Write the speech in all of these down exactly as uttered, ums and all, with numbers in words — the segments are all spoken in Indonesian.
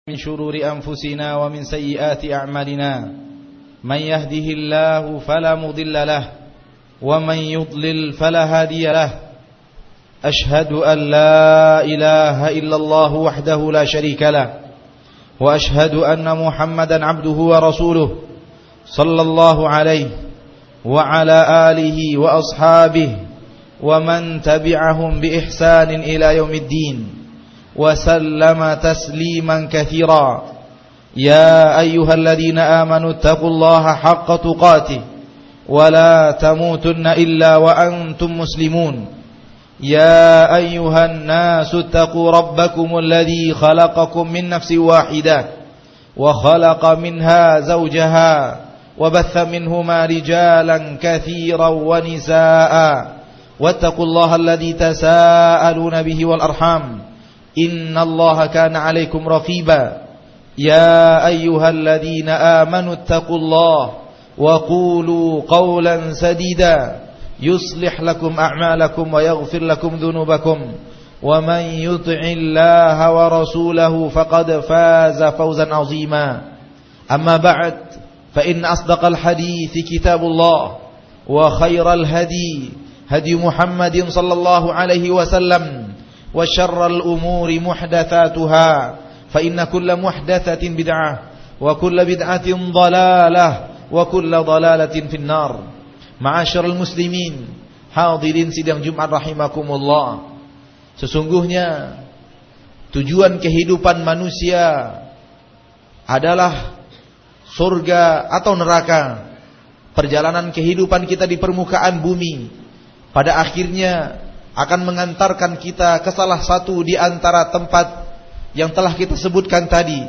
من شرور أنفسنا ومن سيئات أعمالنا من يهده الله فلا مضل له ومن يضلل فلا هادي له أشهد أن لا إله إلا الله وحده لا شريك له وأشهد أن محمدا عبده ورسوله صلى الله عليه وعلى آله وأصحابه ومن تبعهم بإحسان إلى يوم الدين وسلم تسليما كثيرا. يا أيها الذين آمنوا اتقوا الله حق تقاته ولا تموتن إلا وأنتم مسلمون. يا أيها الناس اتقوا ربكم الذي خلقكم من نفس واحدة وخلق منها زوجها وبث منهما رجالا كثيرا ونساء واتقوا الله الذي تساءلون به والأرحام إن الله كان عليكم رقيبا. يا أيها الذين آمنوا اتقوا الله وقولوا قولا سديدا يصلح لكم أعمالكم ويغفر لكم ذنوبكم ومن يطع الله ورسوله فقد فاز فوزا عظيما. أما بعد فإن أصدق الحديث كتاب الله وخير الهدي هدي محمد صلى الله عليه وسلم وشر الأمور محدثاتها فإن كل محدثة بدعة وكل بدعة ضلالة وكل ضلالة في النار. Ma'asyiral muslimin, hadirin sidang Jumat rahimakumullah. Sesungguhnya tujuan kehidupan manusia adalah surga atau neraka. Perjalanan kehidupan kita di permukaan bumi pada akhirnya akan mengantarkan kita ke salah satu di antara tempat yang telah kita sebutkan tadi.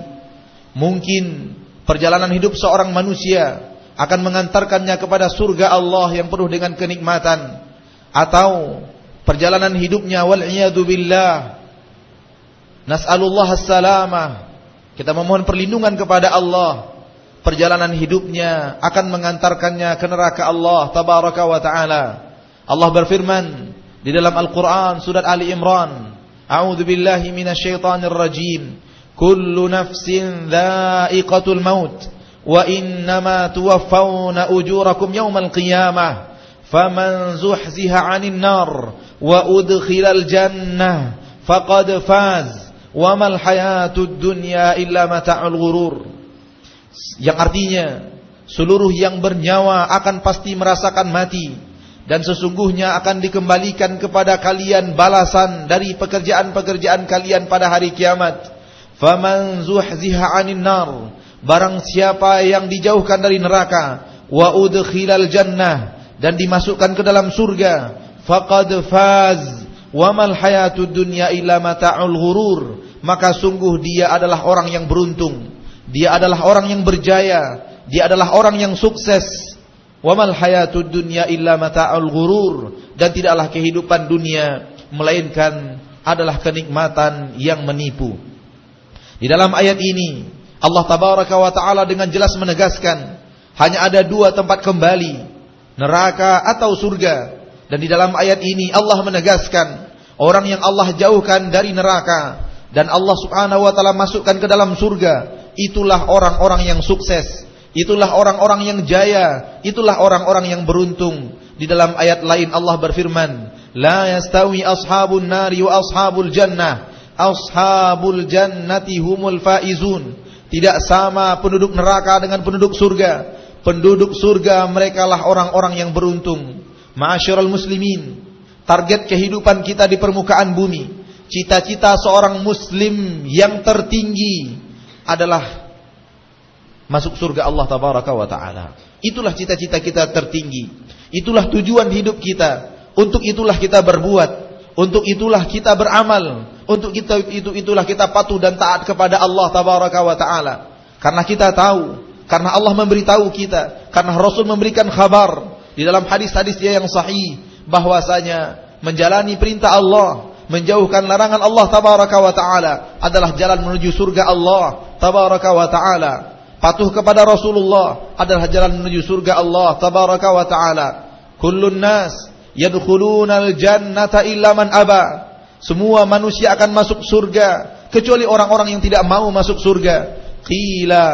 Mungkin perjalanan hidup seorang manusia akan mengantarkannya kepada surga Allah yang penuh dengan kenikmatan, atau perjalanan hidupnya wal'iyadu billah, nas'alullah as-salamah, kita memohon perlindungan kepada Allah, perjalanan hidupnya akan mengantarkannya ke neraka Allah tabaraka wa ta'ala. Allah berfirman di dalam Al-Quran surat Ali Imran, a'udzu billahi minasyaitonir rajim, kullu nafsin dha'iqatul maut wa innama tuwaffawna ujurakum yawmal qiyamah faman zuhziha 'anil nar wa udkhilal jannah faqad faz wa mal hayatud dunya illa mata'ul ghurur. Yang artinya seluruh yang bernyawa akan pasti merasakan mati, dan sesungguhnya akan dikembalikan kepada kalian balasan dari pekerjaan-pekerjaan kalian pada hari kiamat. Faman zuhziha 'anil nar, barang siapa yang dijauhkan dari neraka, wa udkhilal jannah, dan dimasukkan ke dalam surga, faqad faz wa mal hayatud dunya illa mata'ul ghurur, maka sungguh dia adalah orang yang beruntung, dia adalah orang yang berjaya, dia adalah orang yang sukses. Wa mal hayatud dunya illa mata'ul ghurur, dan tidaklah kehidupan dunia melainkan adalah kenikmatan yang menipu. Di dalam ayat ini Allah tabaraka wa ta'ala dengan jelas menegaskan hanya ada dua tempat kembali, neraka atau surga. Dan di dalam ayat ini Allah menegaskan orang yang Allah jauhkan dari neraka dan Allah subhanahu wa ta'ala masukkan ke dalam surga, itulah orang-orang yang sukses, itulah orang-orang yang jaya, itulah orang-orang yang beruntung. Di dalam ayat lain Allah berfirman, la yastawi ashabun nari wa ashabul jannah, ashabul jannati humul faizun. Tidak sama penduduk neraka dengan penduduk surga. Penduduk surga merekalah orang-orang yang beruntung. Ma'asyiral muslimin, target kehidupan kita di permukaan bumi, cita-cita seorang muslim yang tertinggi adalah masuk surga Allah tabaraka wa ta'ala. Itulah cita-cita kita tertinggi, itulah tujuan hidup kita. Untuk itulah kita berbuat, untuk itulah kita beramal, untuk kita itu itulah kita patuh dan taat kepada Allah tabaraka wa ta'ala. Karena kita tahu, karena Allah memberitahu kita, karena Rasul memberikan kabar di dalam hadis-hadis dia yang sahih bahwasanya menjalani perintah Allah, menjauhkan larangan Allah tabaraka wa ta'ala adalah jalan menuju surga Allah tabaraka wa ta'ala. Patuh kepada Rasulullah adalah jalan menuju surga Allah tabaraka wa ta'ala. Kullun nas yadkhulunal jannata illa man aba. Semua manusia akan masuk surga, kecuali orang-orang yang tidak mau masuk surga. Qila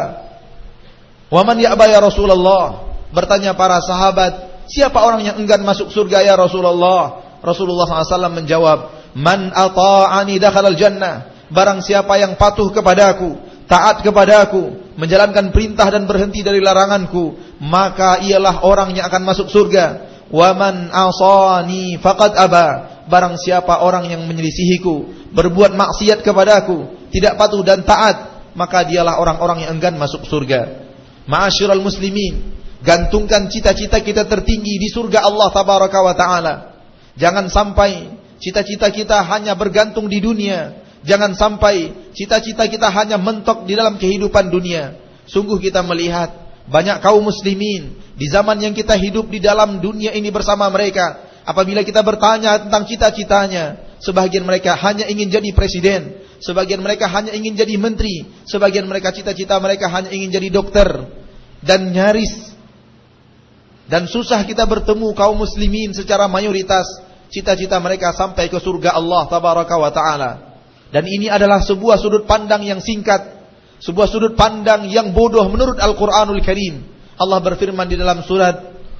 wa man ya'ba ya Rasulullah? Bertanya para sahabat, siapa orang yang enggan masuk surga ya Rasulullah? Rasulullah shallallahu alaihi wasallam menjawab, man ata'ani dakhalal jannah. Barang siapa yang patuh kepadaku, taat kepadaku, menjalankan perintah dan berhenti dari laranganku, maka ialah orang yang akan masuk surga. Wa man asani faqad aba. Barang siapa orang yang menyelisihiku, berbuat maksiat kepadaku, tidak patuh dan taat, maka dialah orang-orang yang enggan masuk surga. Ma'asyiral muslimin, gantungkan cita-cita kita tertinggi di surga Allah tabaraka wa taala. Jangan sampai cita-cita kita hanya bergantung di dunia. Jangan sampai cita-cita kita hanya mentok di dalam kehidupan dunia. Sungguh kita melihat banyak kaum muslimin di zaman yang kita hidup di dalam dunia ini bersama mereka. Apabila kita bertanya tentang cita-citanya, sebagian mereka hanya ingin jadi presiden, sebagian mereka hanya ingin jadi menteri, sebagian mereka cita-cita mereka hanya ingin jadi dokter. Dan nyaris dan susah kita bertemu kaum muslimin secara mayoritas cita-cita mereka sampai ke surga Allah tabaraka wa ta'ala. Dan ini adalah sebuah sudut pandang yang singkat, sebuah sudut pandang yang bodoh menurut Al-Quranul Karim. Allah berfirman di dalam surat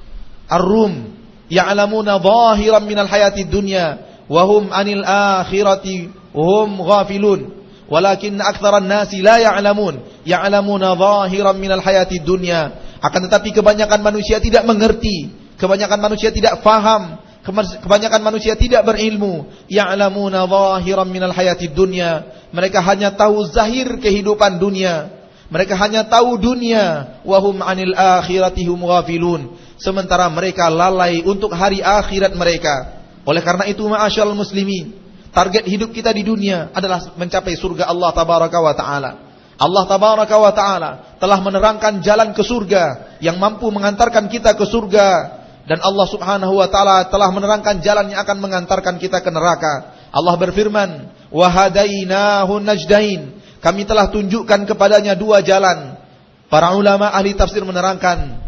Ar-Rum, ya'lamuna zahiran minal hayati dunya wahum anil akhirati hum ghafilun walakin aktsaran nasi la ya'lamun ya'lamuna zahiran minal hayati dunya. Akan tetapi kebanyakan manusia tidak mengerti, kebanyakan manusia tidak faham, kebanyakan manusia tidak berilmu. Ya'lamuna zahiran minal hayatid dunya. Mereka hanya tahu zahir kehidupan dunia. Mereka hanya tahu dunia. Wahum anil akhirati hum ghafilun. Sementara mereka lalai untuk hari akhirat mereka. Oleh karena itu ma'asyarul muslimin, target hidup kita di dunia adalah mencapai surga Allah tabaraka wa ta'ala. Allah tabaraka wa ta'ala telah menerangkan jalan ke surga yang mampu mengantarkan kita ke surga. Dan Allah subhanahu wa ta'ala telah menerangkan jalan yang akan mengantarkan kita ke neraka. Allah berfirman, wa hadainahu najdain. Kami telah tunjukkan kepadanya dua jalan. Para ulama ahli tafsir menerangkan,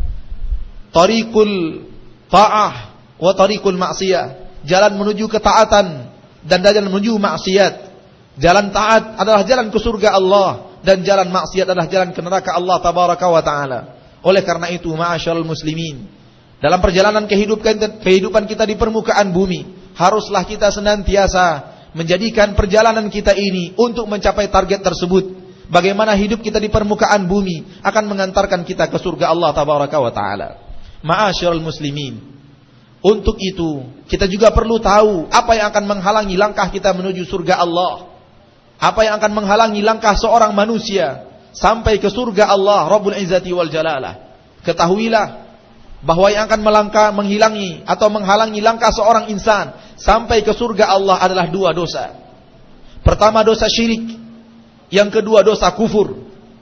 tariqul ta'ah wa tariqul ma'siyah. Jalan menuju ketaatan dan jalan menuju maksiat. Jalan taat adalah jalan ke surga Allah, dan jalan maksiat adalah jalan ke neraka Allah tabaraka wa ta'ala. Oleh karena itu ma'asyarul muslimin, dalam perjalanan kehidupan, kehidupan kita di permukaan bumi, haruslah kita senantiasa menjadikan perjalanan kita ini untuk mencapai target tersebut. Bagaimana hidup kita di permukaan bumi akan mengantarkan kita ke surga Allah tabaraka wa ta'ala. Ma'asyarul muslimin, untuk itu kita juga perlu tahu apa yang akan menghalangi langkah kita menuju surga Allah. Apa yang akan menghalangi langkah seorang manusia sampai ke surga Allah Rabbul Izzati wal Jalalah. Ketahuilah bahwa yang akan melangkah, menghilangi atau menghalangi langkah seorang insan sampai ke surga Allah adalah dua dosa. Pertama dosa syirik, yang kedua dosa kufur.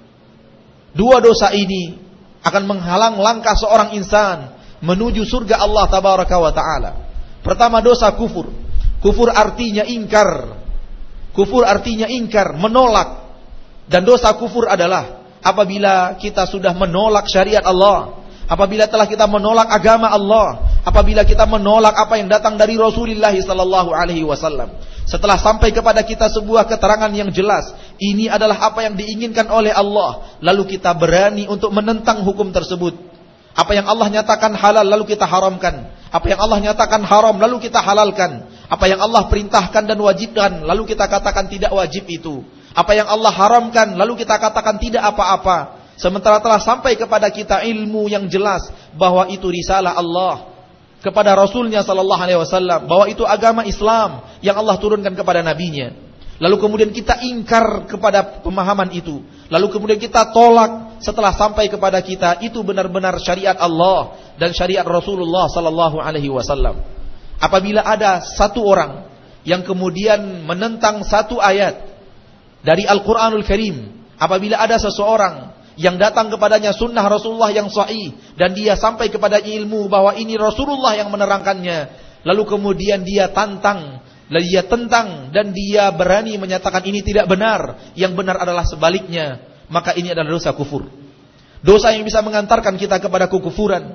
Dua dosa ini akan menghalang langkah seorang insan menuju surga Allah tabaraka wa ta'ala. Pertama dosa kufur. Kufur artinya ingkar. Kufur artinya ingkar, menolak. Dan dosa kufur adalah apabila kita sudah menolak syariat Allah, apabila telah kita menolak agama Allah, apabila kita menolak apa yang datang dari Rasulullah sallallahu alaihi wasallam. Setelah sampai kepada kita sebuah keterangan yang jelas, ini adalah apa yang diinginkan oleh Allah, lalu kita berani untuk menentang hukum tersebut. Apa yang Allah nyatakan halal lalu kita haramkan. Apa yang Allah nyatakan haram lalu kita halalkan. Apa yang Allah perintahkan dan wajibkan lalu kita katakan tidak wajib itu. Apa yang Allah haramkan lalu kita katakan tidak apa-apa. Sementara telah sampai kepada kita ilmu yang jelas bahwa itu risalah Allah kepada Rasulnya sallallahu alaihi wasallam, bahwa itu agama Islam yang Allah turunkan kepada nabinya. Lalu kemudian kita ingkar kepada pemahaman itu. Lalu kemudian kita tolak setelah sampai kepada kita itu benar-benar syariat Allah dan syariat Rasulullah sallallahu alaihi wasallam. Apabila ada satu orang yang kemudian menentang satu ayat dari Al-Quranul Karim, apabila ada seseorang yang datang kepadanya sunnah Rasulullah yang sahih dan dia sampai kepada ilmu bahwa ini Rasulullah yang menerangkannya, lalu kemudian dia tantang, dia tentang dan dia berani menyatakan ini tidak benar, yang benar adalah sebaliknya, maka ini adalah dosa kufur. Dosa yang bisa mengantarkan kita kepada kekufuran,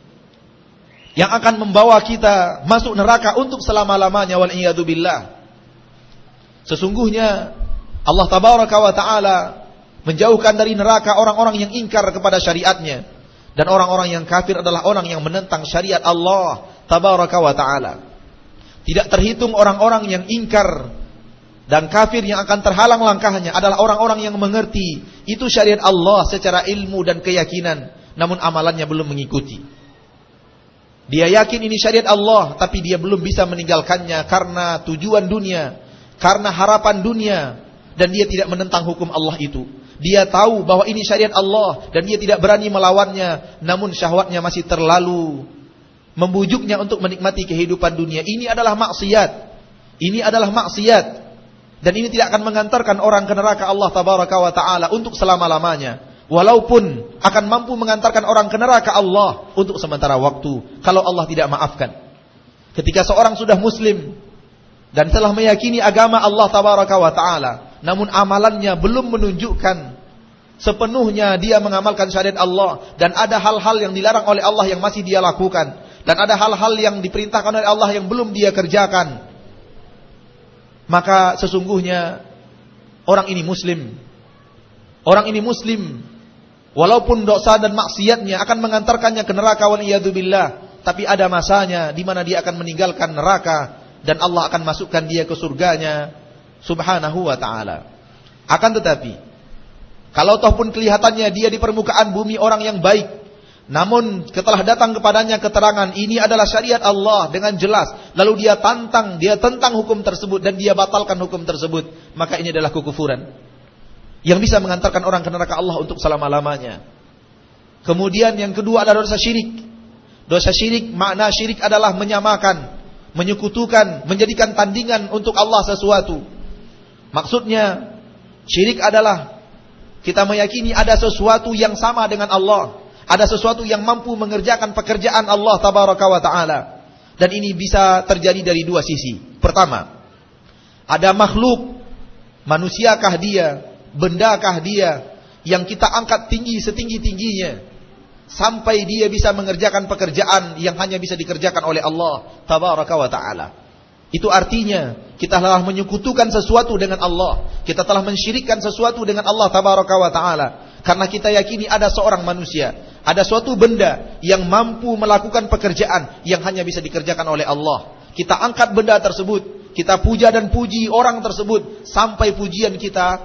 yang akan membawa kita masuk neraka untuk selama-lamanya, wal iyadu billah. Sesungguhnya Allah tabaraka wa ta'ala menjauhkan dari neraka orang-orang yang ingkar kepada syariatnya. Dan orang-orang yang kafir adalah orang yang menentang syariat Allah tabaraka wa ta'ala. Tidak terhitung orang-orang yang ingkar dan kafir yang akan terhalang langkahnya adalah orang-orang yang mengerti itu syariat Allah secara ilmu dan keyakinan, namun amalannya belum mengikuti. Dia yakin ini syariat Allah, tapi dia belum bisa meninggalkannya karena tujuan dunia, karena harapan dunia, dan dia tidak menentang hukum Allah itu. Dia tahu bahwa ini syariat Allah dan dia tidak berani melawannya, namun syahwatnya masih terlalu membujuknya untuk menikmati kehidupan dunia. Ini adalah maksiat. Ini adalah maksiat. Dan ini tidak akan mengantarkan orang ke neraka Allah tabaraka wa ta'ala untuk selama-lamanya. Walaupun akan mampu mengantarkan orang ke neraka Allah untuk sementara waktu, kalau Allah tidak maafkan. Ketika seorang sudah muslim dan telah meyakini agama Allah tabaraka wa ta'ala, namun amalannya belum menunjukkan sepenuhnya dia mengamalkan syariat Allah, dan ada hal-hal yang dilarang oleh Allah yang masih dia lakukan, dan ada hal-hal yang diperintahkan oleh Allah yang belum dia kerjakan, maka sesungguhnya orang ini muslim. Orang ini muslim, walaupun dosa dan maksiatnya akan mengantarkannya ke neraka waliyadzubillah, tapi ada masanya di mana dia akan meninggalkan neraka dan Allah akan masukkan dia ke surganya subhanahu wa ta'ala. Akan tetapi, kalau toh pun kelihatannya dia di permukaan bumi orang yang baik, namun setelah datang kepadanya keterangan ini adalah syariat Allah dengan jelas, lalu dia tantang, dia tentang hukum tersebut dan dia batalkan hukum tersebut, maka ini adalah kekufuran yang bisa mengantarkan orang ke neraka Allah untuk selama-lamanya. Kemudian yang kedua adalah dosa syirik. Dosa syirik, makna syirik adalah menyamakan, menyekutukan, menjadikan tandingan untuk Allah sesuatu. Maksudnya syirik adalah kita meyakini ada sesuatu yang sama dengan Allah, ada sesuatu yang mampu mengerjakan pekerjaan Allah tabaraka wa ta'ala. Dan ini bisa terjadi dari dua sisi. Pertama, ada makhluk, manusiakah dia, bendakah dia, yang kita angkat tinggi setinggi-tingginya, sampai dia bisa mengerjakan pekerjaan yang hanya bisa dikerjakan oleh Allah tabaraka wa ta'ala. Itu artinya kita telah menyekutukan sesuatu dengan Allah, kita telah mensyirikkan sesuatu dengan Allah tabaraka wa ta'ala. Karena kita yakini ada seorang manusia, ada suatu benda yang mampu melakukan pekerjaan yang hanya bisa dikerjakan oleh Allah. Kita angkat benda tersebut, kita puja dan puji orang tersebut, sampai pujian kita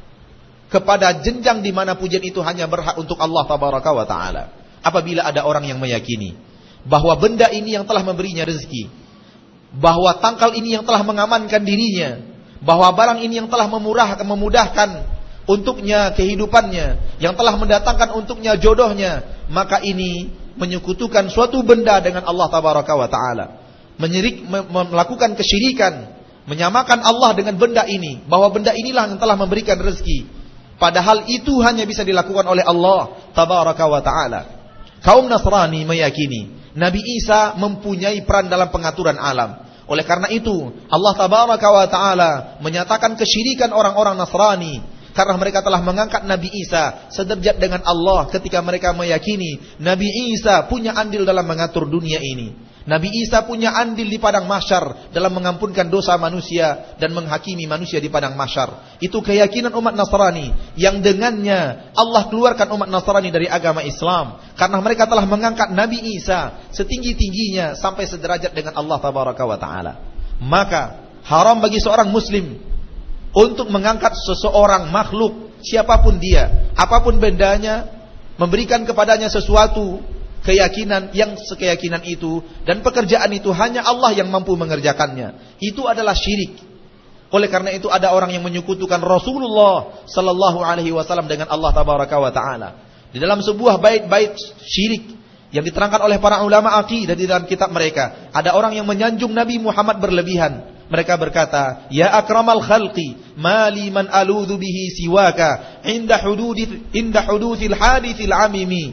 kepada jenjang di mana pujian itu hanya berhak untuk Allah tabaraka wa ta'ala. Apabila ada orang yang meyakini bahwa benda ini yang telah memberinya rezeki, bahwa tangkal ini yang telah mengamankan dirinya, bahwa barang ini yang telah memurahkan, memudahkan untuknya kehidupannya, yang telah mendatangkan untuknya jodohnya, maka ini menyekutukan suatu benda dengan Allah tabaraka wa ta'ala, menyirik, melakukan kesyirikan, menyamakan Allah dengan benda ini, bahwa benda inilah yang telah memberikan rezeki, padahal itu hanya bisa dilakukan oleh Allah tabaraka wa ta'ala. Kaum Nasrani meyakini Nabi Isa mempunyai peran dalam pengaturan alam. Oleh karena itu Allah tabaraka wa ta'ala menyatakan kesyirikan orang-orang Nasrani, karena mereka telah mengangkat Nabi Isa sederajat dengan Allah ketika mereka meyakini Nabi Isa punya andil dalam mengatur dunia ini. Nabi Isa punya andil di padang mahsyar dalam mengampunkan dosa manusia dan menghakimi manusia di padang mahsyar. Itu keyakinan umat Nasrani yang dengannya Allah keluarkan umat Nasrani dari agama Islam, karena mereka telah mengangkat Nabi Isa setinggi-tingginya sampai sederajat dengan Allah tabaraka wa ta'ala. Maka haram bagi seorang muslim untuk mengangkat seseorang makhluk, siapapun dia, apapun bendanya, memberikan kepadanya sesuatu keyakinan yang sekeyakinan itu, dan pekerjaan itu hanya Allah yang mampu mengerjakannya. Itu adalah syirik. Oleh karena itu ada orang yang menyekutukan Rasulullah sallallahu alaihi wasallam dengan Allah tabaraka wa ta'ala. Di dalam sebuah bait-bait syirik yang diterangkan oleh para ulama aqidah di dalam kitab mereka, ada orang yang menyanjung Nabi Muhammad berlebihan. Mereka berkata, ya akramal khalqi, mali man aludhu bihi siwaka, inda hududil, inda hududil hadithil amimi.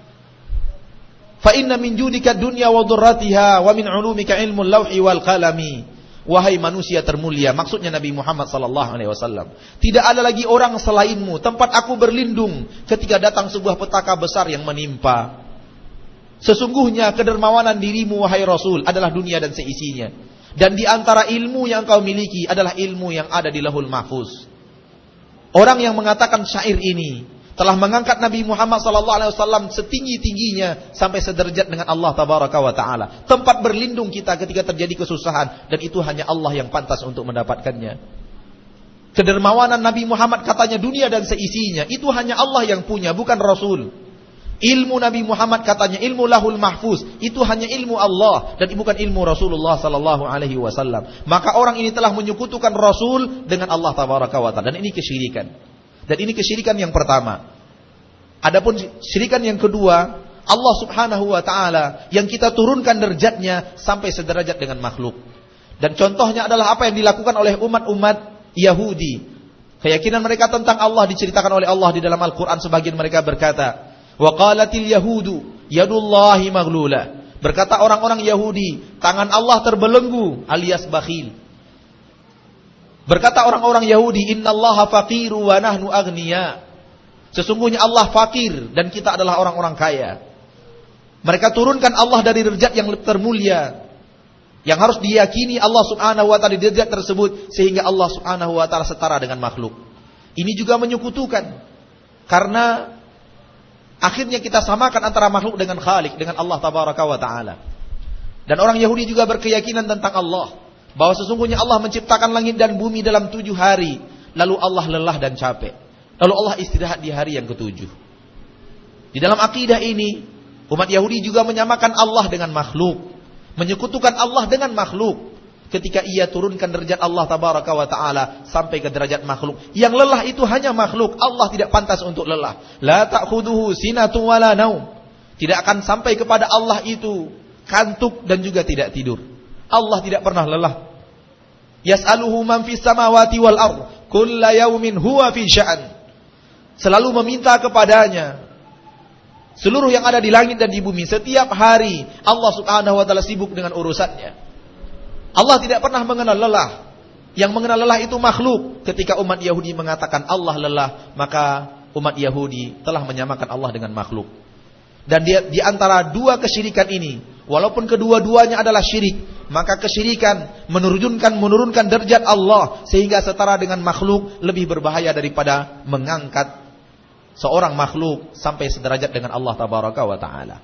Fa inna min judika dunya wa dhurratiha, wa min ulumika ilmul lawhi wal qalami. Wahai manusia termulia, maksudnya Nabi Muhammad sallallahu alaihi wasallam, tidak ada lagi orang selainmu, tempat aku berlindung ketika datang sebuah petaka besar yang menimpa. Sesungguhnya kedermawanan dirimu wahai Rasul adalah dunia dan seisinya. Dan di antara ilmu yang kau miliki adalah ilmu yang ada di Lauhul Mahfuz. Orang yang mengatakan syair ini telah mengangkat Nabi Muhammad sallallahu alaihi wasallam setinggi-tingginya sampai sederajat dengan Allah tabaraka wa taala. Tempat berlindung kita ketika terjadi kesusahan, dan itu hanya Allah yang pantas untuk mendapatkannya. Kedermawanan Nabi Muhammad, katanya dunia dan seisinya, itu hanya Allah yang punya, bukan Rasul. Ilmu Nabi Muhammad, katanya ilmu lahul mahfuz, itu hanya ilmu Allah dan bukan ilmu Rasulullah sallallahu alaihi wasallam. Maka orang ini telah menyekutukan Rasul dengan Allah tabaraka wa taala, dan ini kesyirikan. Dan ini kesyirikan yang pertama. Adapun syirikan yang kedua, Allah Subhanahu wa taala yang kita turunkan derajatnya sampai sederajat dengan makhluk. Dan contohnya adalah apa yang dilakukan oleh umat-umat Yahudi. Keyakinan mereka tentang Allah diceritakan oleh Allah di dalam Al-Qur'an. Sebagian mereka berkata, wa qalatil yahudu yadullahi maghlula. Berkata orang-orang Yahudi, tangan Allah terbelenggu alias bakhil. Berkata orang-orang Yahudi, innallaha faqiru wa nahnu aghniya. Sesungguhnya Allah fakir dan kita adalah orang-orang kaya. Mereka turunkan Allah dari derajat yang termulia, yang harus diyakini Allah Subhanahu wa taala di derajat tersebut, sehingga Allah Subhanahu wa taala setara dengan makhluk. Ini juga menyekutukan, karena akhirnya kita samakan antara makhluk dengan Khalik, dengan Allah tabaraka wa taala. Dan orang Yahudi juga berkeyakinan tentang Allah, bahwa sesungguhnya Allah menciptakan langit dan bumi dalam tujuh hari, lalu Allah lelah dan capek, lalu Allah istirahat di hari yang ketujuh. Di dalam akidah ini, umat Yahudi juga menyamakan Allah dengan makhluk, menyekutukan Allah dengan makhluk, ketika ia turunkan derajat Allah tabaraka wa ta'ala sampai ke derajat makhluk. Yang lelah itu hanya makhluk, Allah tidak pantas untuk lelah. La ta'khuduhu sinatun wala naum. Tidak akan sampai kepada Allah itu kantuk dan juga tidak tidur. Allah tidak pernah lelah. Yas'aluhu man fis samawati wal ard, kulla yaumin huwa fi sya'an. Selalu meminta kepadanya seluruh yang ada di langit dan di bumi. Setiap hari Allah Subhanahu wa taala sibuk dengan urusannya. Allah tidak pernah mengenal lelah. Yang mengenal lelah itu makhluk. Ketika umat Yahudi mengatakan Allah lelah, maka umat Yahudi telah menyamakan Allah dengan makhluk. Dan di, di antara dua kesyirikan ini, walaupun kedua-duanya adalah syirik, maka kesyirikan menurunkan menurunkan derajat Allah sehingga setara dengan makhluk lebih berbahaya daripada mengangkat seorang makhluk sampai sederajat dengan Allah tabaraka wa taala.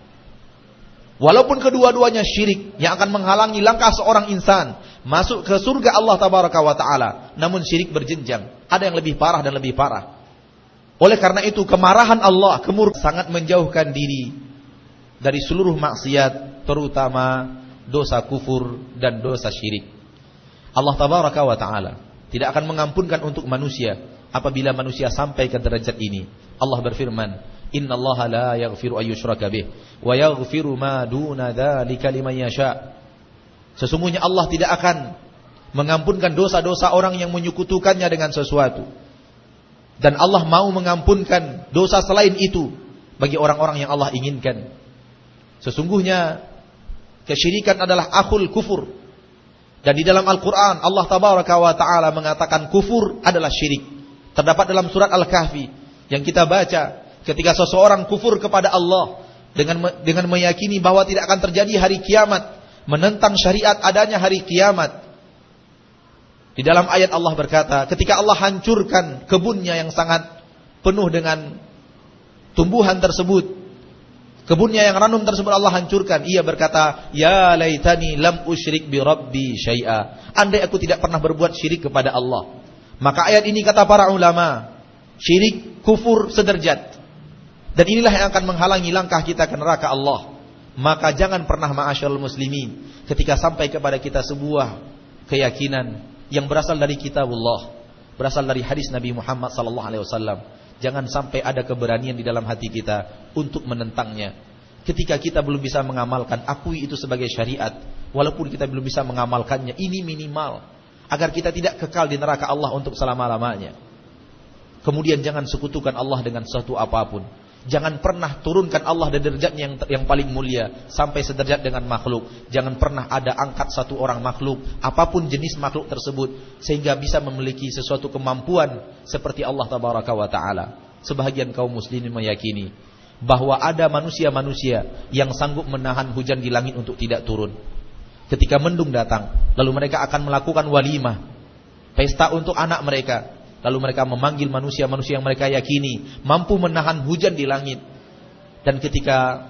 Walaupun kedua-duanya syirik yang akan menghalangi langkah seorang insan masuk ke surga Allah tabaraka wa taala, namun syirik berjenjang, ada yang lebih parah dan lebih parah. Oleh karena itu kemarahan Allah, kemurkaan, sangat menjauhkan diri dari seluruh maksiat, terutama dosa kufur dan dosa syirik. Allah tabaraka wa taala tidak akan mengampunkan untuk manusia apabila manusia sampai ke derajat ini. Allah berfirman, innallaha la yaghfiru ayyushraka bih wa yaghfiru ma duna dzalika liman yasha. Sesungguhnya Allah tidak akan mengampunkan dosa-dosa orang yang menyekutukannya dengan sesuatu. Dan Allah mau mengampunkan dosa selain itu bagi orang-orang yang Allah inginkan. Sesungguhnya kesyirikan adalah akhul kufur. Dan di dalam Al-Quran Allah tabaraka wa ta'ala mengatakan kufur adalah syirik. Terdapat dalam surat Al-Kahfi yang kita baca, ketika seseorang kufur kepada Allah dengan dengan meyakini bahwa tidak akan terjadi hari kiamat, menentang syariat adanya hari kiamat. Di dalam ayat Allah berkata, ketika Allah hancurkan kebunnya yang sangat penuh dengan tumbuhan tersebut, kebunnya yang ranum tersebut Allah hancurkan, ia berkata, ya laitani lam usyrik bi rabbi syai'a. Andai aku tidak pernah berbuat syirik kepada Allah. Maka ayat ini kata para ulama, syirik kufur sederajat. Dan inilah yang akan menghalangi langkah kita ke neraka Allah. Maka jangan pernah ma'asyarul muslimin, ketika sampai kepada kita sebuah keyakinan yang berasal dari kitabullah, berasal dari hadis Nabi Muhammad sallallahu alaihi wasallam, jangan sampai ada keberanian di dalam hati kita untuk menentangnya. Ketika kita belum bisa mengamalkan, akui itu sebagai syariat. Walaupun kita belum bisa mengamalkannya, ini minimal agar kita tidak kekal di neraka Allah untuk selama-lamanya. Kemudian jangan sekutukan Allah dengan sesuatu apapun. Jangan pernah turunkan Allah dari derajatnya yang, yang paling mulia sampai sederajat dengan makhluk. Jangan pernah ada angkat satu orang makhluk, apapun jenis makhluk tersebut, sehingga bisa memiliki sesuatu kemampuan seperti Allah tabaraka wa ta'ala. Sebahagian kaum muslimin meyakini bahwa ada manusia-manusia yang sanggup menahan hujan di langit untuk tidak turun. Ketika mendung datang, lalu mereka akan melakukan walimah, pesta untuk anak mereka. Lalu mereka memanggil manusia-manusia yang mereka yakini mampu menahan hujan di langit. Dan ketika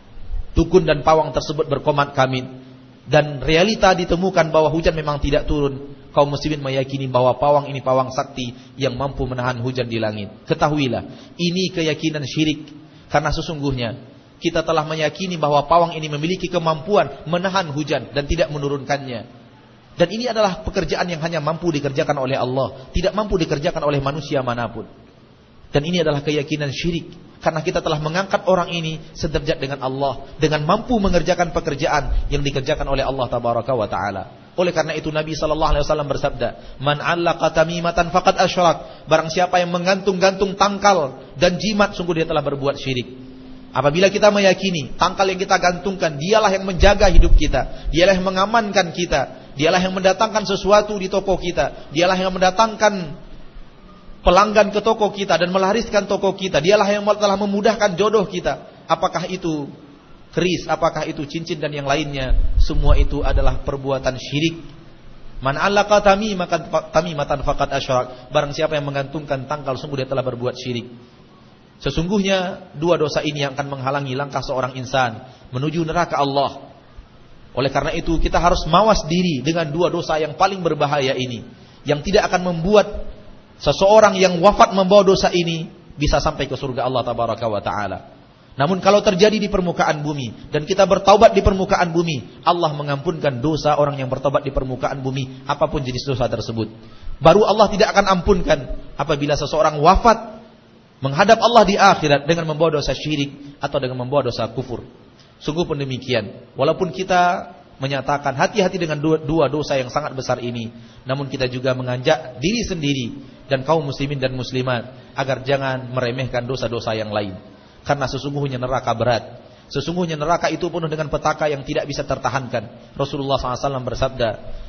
dukun dan pawang tersebut berkomat kamit dan realita ditemukan bahwa hujan memang tidak turun, kaum muslimin meyakini bahwa pawang ini pawang sakti yang mampu menahan hujan di langit. Ketahuilah, ini keyakinan syirik, karena sesungguhnya kita telah meyakini bahwa pawang ini memiliki kemampuan menahan hujan dan tidak menurunkannya. Dan ini adalah pekerjaan yang hanya mampu dikerjakan oleh Allah, tidak mampu dikerjakan oleh manusia manapun. Dan ini adalah keyakinan syirik, karena kita telah mengangkat orang ini sederajat dengan Allah, dengan mampu mengerjakan pekerjaan yang dikerjakan oleh Allah tabaraka wa taala. Oleh karena itu Nabi sallallahu alaihi wasallam bersabda, "Man 'allaqa tamimatan faqad asyrak." Barang siapa yang menggantung-gantung tangkal dan jimat, sungguh dia telah berbuat syirik. Apabila kita meyakini tangkal yang kita gantungkan dialah yang menjaga hidup kita, dialah yang mengamankan kita, dialah yang mendatangkan sesuatu di toko kita, dialah yang mendatangkan pelanggan ke toko kita dan melariskan toko kita, dialah yang telah memudahkan jodoh kita. Apakah itu keris, apakah itu cincin dan yang lainnya, semua itu adalah perbuatan syirik. Man 'allaqa tamimatan faqad asyrak. Barang siapa yang menggantungkan tangkal, sungguh dia telah berbuat syirik. Sesungguhnya dua dosa ini yang akan menghalangi langkah seorang insan menuju neraka Allah. Oleh karena itu kita harus mawas diri dengan dua dosa yang paling berbahaya ini, yang tidak akan membuat seseorang yang wafat membawa dosa ini bisa sampai ke surga Allah tabaraka wa taala. Namun kalau terjadi di permukaan bumi dan kita bertaubat di permukaan bumi, Allah mengampunkan dosa orang yang bertaubat di permukaan bumi, apapun jenis dosa tersebut. Baru Allah tidak akan ampunkan apabila seseorang wafat menghadap Allah di akhirat dengan membawa dosa syirik atau dengan membawa dosa kufur. Sungguh pun demikian. Walaupun kita menyatakan hati-hati dengan dua, dua dosa yang sangat besar ini, namun kita juga mengajak diri sendiri dan kaum muslimin dan muslimat agar jangan meremehkan dosa-dosa yang lain. Karena sesungguhnya neraka berat. Sesungguhnya neraka itu penuh dengan petaka yang tidak bisa tertahankan. Rasulullah shallallahu alaihi wasallam bersabda,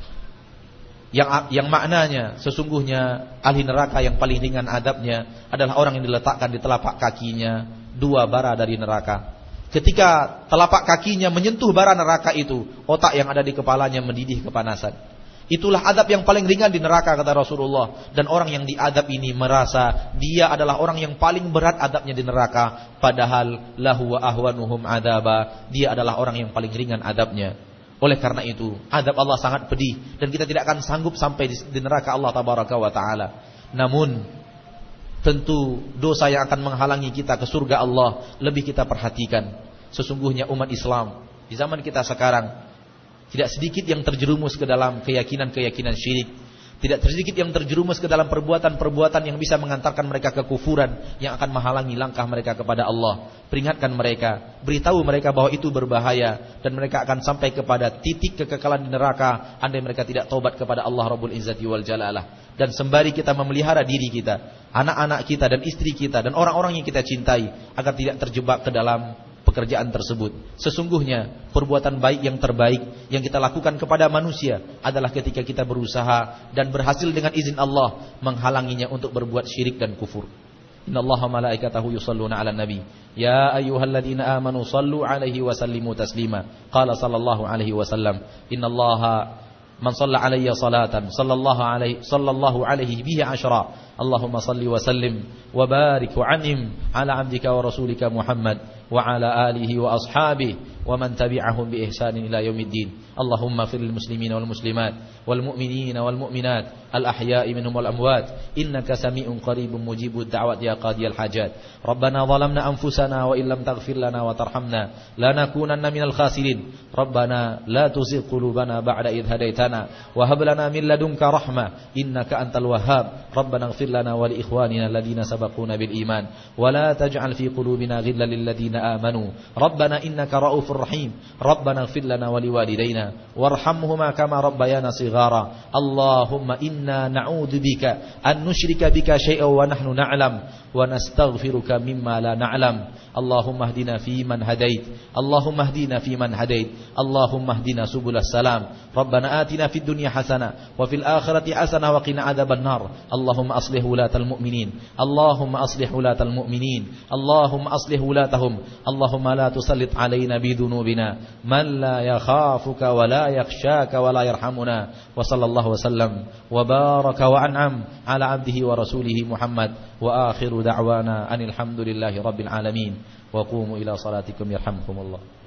Yang, yang maknanya sesungguhnya ahli neraka yang paling ringan adabnya adalah orang yang diletakkan di telapak kakinya dua bara dari neraka. Ketika telapak kakinya menyentuh bara neraka itu, otak yang ada di kepalanya mendidih kepanasan. Itulah adab yang paling ringan di neraka, kata Rasulullah. Dan orang yang diadab ini merasa dia adalah orang yang paling berat adabnya di neraka, padahal lahu wa ahwanuhum adaba, dia adalah orang yang paling ringan adabnya. Oleh karena itu, azab Allah sangat pedih dan kita tidak akan sanggup sampai di, di neraka Allah tabaraka wa taala. Namun tentu dosa yang akan menghalangi kita ke surga Allah lebih kita perhatikan. Sesungguhnya umat Islam di zaman kita sekarang tidak sedikit yang terjerumus ke dalam keyakinan-keyakinan syirik. Tidak sedikit yang terjerumus ke dalam perbuatan-perbuatan yang bisa mengantarkan mereka ke kufuran, yang akan menghalangi langkah mereka kepada Allah. Peringatkan mereka, beritahu mereka bahwa itu berbahaya dan mereka akan sampai kepada titik kekekalan di neraka andai mereka tidak taubat kepada Allah Rabbul Izzati wal Jalalah. Dan sembari kita memelihara diri kita, anak-anak kita dan istri kita dan orang-orang yang kita cintai agar tidak terjebak ke dalam pekerjaan tersebut. Sesungguhnya perbuatan baik yang terbaik yang kita lakukan kepada manusia adalah ketika kita berusaha dan berhasil dengan izin Allah menghalanginya untuk berbuat syirik dan kufur. Innallaha malaikatahu yusalluna 'alan nabi ya ayyuhalladzina amanu sallu 'alaihi wa sallimu taslima. Qala sallallahu alaihi wasallam, innallaha man shalla 'alayya salatan sallallahu alaihi sallallahu alaihi bihi ashra. Allahumma salli wa sallim wa barik wa an'im 'ala 'abdika wa rasulika Muhammad wa ala alihi wa ashabihi wa man tabi'ahum bi ihsanin ila yaumiddin. Allahumma fir lil muslimina wal muslimat wal mu'minina wal mu'minat al ahya'i minhum wal amwat innaka sami'un qaribun mujibud da'wat ya qadiyal hajat. Rabbana zalamna anfusana wa illam taghfir lana wa tarhamna lanakunanna minal khasirin. Rabbana la tuzigh qulubana ba'da idh hadaitana wa hab lana min ladunka rahmah innaka antal wahhab. Rabbana ighfir lana wa li ikhwanina alladhina sabaquna bil iman wa la taj'al fi qulubina ghillan lil ladzina amanu. Rabbana innaka ra'ufur rahim. Rabbana ighfir lana wa liwalidayna warhamhuma kama rabbayana shighara. Allahumma inna na'udzu bika an nusyrika bika syai'an wa nahnu na'lam wa nastaghfiruka mimma la na'lam. Allahumma hdina fi man hadait. Allahumma hdina fi man hadait. Allahumma hdina subulas salam. Rabbana atina fid dunya hasanah wa fil akhirati hasanah wa qina adzaban nar. Allahumma aslih aslih wulatal mu'minin, Allahumma aslih wulatal mu'minin, Allahumma aslih wulatahum, Allahumma la tusallit alaina bidunubina man la yakhafuka wa la yakhshaka wa la yarhamuna. Wa sallallahu wasallam wa baraka wa an'am ala abdihi wa rasulihi Muhammad. Wa akhiru da'wana anil hamdulillahi rabbil alamin. Wa qumu ila salatikum yarhamkumullah.